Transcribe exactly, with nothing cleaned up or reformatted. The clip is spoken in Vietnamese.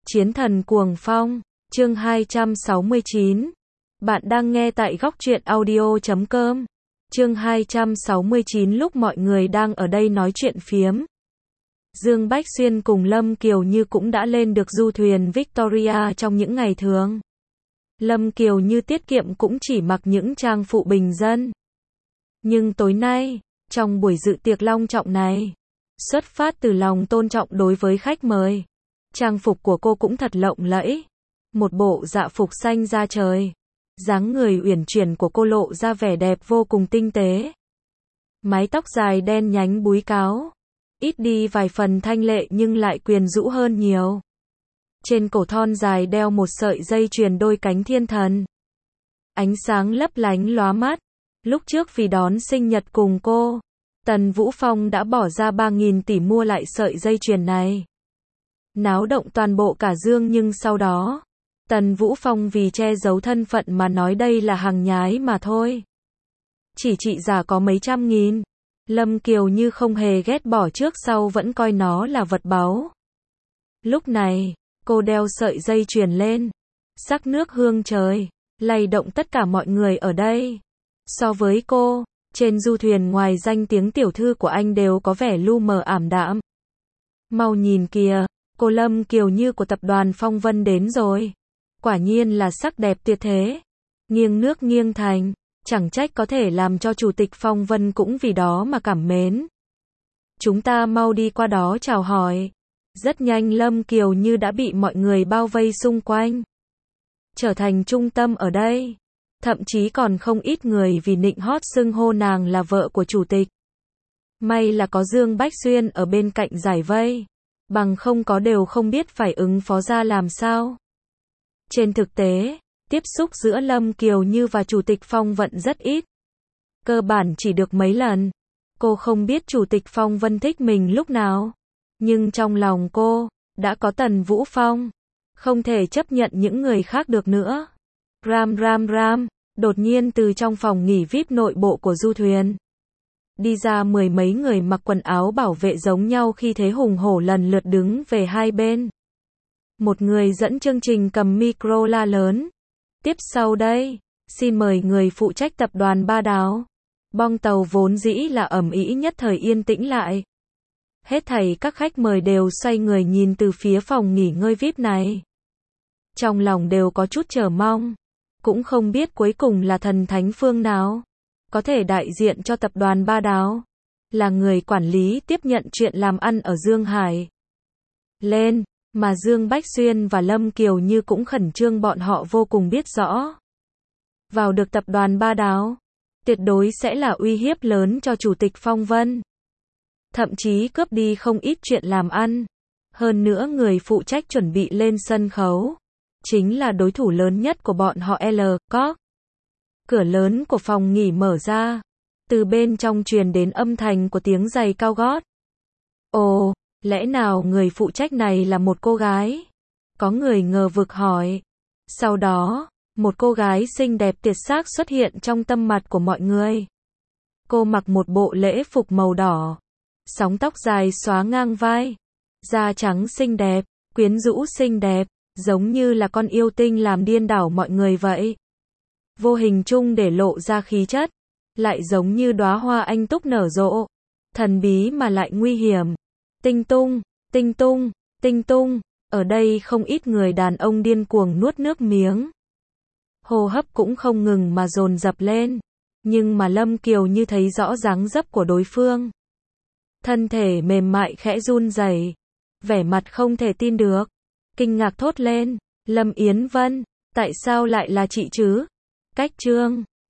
Chiến thần cuồng phong, chương hai trăm sáu mươi chín. Bạn đang nghe tại góc truyện audio chấm com. Chương hai trăm sáu mươi chín lúc mọi người đang ở đây nói chuyện phiếm. Dương Bách Xuyên cùng Lâm Kiều Như cũng đã lên được du thuyền Victoria trong những ngày thường. Lâm Kiều Như tiết kiệm cũng chỉ mặc những trang phụ bình dân. Nhưng tối nay, trong buổi dự tiệc long trọng này, xuất phát từ lòng tôn trọng đối với khách mời, trang phục của cô cũng thật lộng lẫy. Một bộ dạ phục xanh da trời. Dáng người uyển chuyển của cô lộ ra vẻ đẹp vô cùng tinh tế. Mái tóc dài đen nhánh búi cáo. Ít đi vài phần thanh lệ nhưng lại quyến rũ hơn nhiều. Trên cổ thon dài đeo một sợi dây chuyền đôi cánh thiên thần. Ánh sáng lấp lánh lóa mắt. Lúc trước vì đón sinh nhật cùng cô, Tần Vũ Phong đã bỏ ra ba nghìn tỷ mua lại sợi dây chuyền này. Náo động toàn bộ cả Dương, nhưng sau đó, Tần Vũ Phong vì che giấu thân phận mà nói đây là hàng nhái mà thôi. Chỉ trị giá có mấy trăm nghìn. Lâm Kiều Như không hề ghét bỏ, trước sau vẫn coi nó là vật báu. Lúc này, cô đeo sợi dây chuyền lên, sắc nước hương trời, lay động tất cả mọi người ở đây. So với cô, trên du thuyền ngoài danh tiếng tiểu thư của anh đều có vẻ lu mờ ảm đạm. Mau nhìn kìa, cô Lâm Kiều Như của tập đoàn Phong Vân đến rồi. Quả nhiên là sắc đẹp tuyệt thế. Nghiêng nước nghiêng thành, chẳng trách có thể làm cho chủ tịch Phong Vân cũng vì đó mà cảm mến. Chúng ta mau đi qua đó chào hỏi. Rất nhanh Lâm Kiều Như đã bị mọi người bao vây xung quanh, trở thành trung tâm ở đây. Thậm chí còn không ít người vì nịnh hót xưng hô nàng là vợ của chủ tịch. May là có Dương Bách Xuyên ở bên cạnh giải vây, bằng không có đều không biết phải ứng phó ra làm sao. Trên thực tế, tiếp xúc giữa Lâm Kiều Như và chủ tịch Phong Vân rất ít. Cơ bản chỉ được mấy lần. Cô không biết chủ tịch Phong Vân thích mình lúc nào. Nhưng trong lòng cô, đã có Tần Vũ Phong. Không thể chấp nhận những người khác được nữa. Ram ram ram, đột nhiên từ trong phòng nghỉ vi ai pi nội bộ của du thuyền đi ra mười mấy người mặc quần áo bảo vệ giống nhau, khi thế hùng hổ lần lượt đứng về hai bên. Một người dẫn chương trình cầm micro la lớn. Tiếp sau đây, xin mời người phụ trách tập đoàn Ba Đáo. Bong tàu vốn dĩ là ầm ĩ nhất thời yên tĩnh lại. Hết thảy các khách mời đều xoay người nhìn từ phía phòng nghỉ ngơi vi ai pi này. Trong lòng đều có chút chờ mong. Cũng không biết cuối cùng là thần thánh phương nào có thể đại diện cho tập đoàn Ba Đáo, là người quản lý tiếp nhận chuyện làm ăn ở Dương Hải. Lên, mà Dương Bách Xuyên và Lâm Kiều Như cũng khẩn trương, bọn họ vô cùng biết rõ. Vào được tập đoàn Ba Đáo, tuyệt đối sẽ là uy hiếp lớn cho chủ tịch Phong Vân. Thậm chí cướp đi không ít chuyện làm ăn. Hơn nữa người phụ trách chuẩn bị lên sân khấu chính là đối thủ lớn nhất của bọn họ L. Cox. Cửa lớn của phòng nghỉ mở ra. Từ bên trong truyền đến âm thanh của tiếng giày cao gót. Ồ, lẽ nào người phụ trách này là một cô gái? Có người ngờ vực hỏi. Sau đó, một cô gái xinh đẹp tuyệt sắc xuất hiện trong tâm mặt của mọi người. Cô mặc một bộ lễ phục màu đỏ, sóng tóc dài xóa ngang vai, da trắng xinh đẹp, quyến rũ xinh đẹp, giống như là con yêu tinh làm điên đảo mọi người vậy. Vô hình chung để lộ ra khí chất, lại giống như đóa hoa anh túc nở rộ, thần bí mà lại nguy hiểm. Tinh tung, tinh tung, tinh tung, ở đây không ít người đàn ông điên cuồng nuốt nước miếng. Hô hấp cũng không ngừng mà dồn dập lên, nhưng mà Lâm Kiều Như thấy rõ dáng dấp của đối phương. Thân thể mềm mại khẽ run rẩy, vẻ mặt không thể tin được, kinh ngạc thốt lên, Lâm Yến Vân, tại sao lại là chị chứ? Cách chương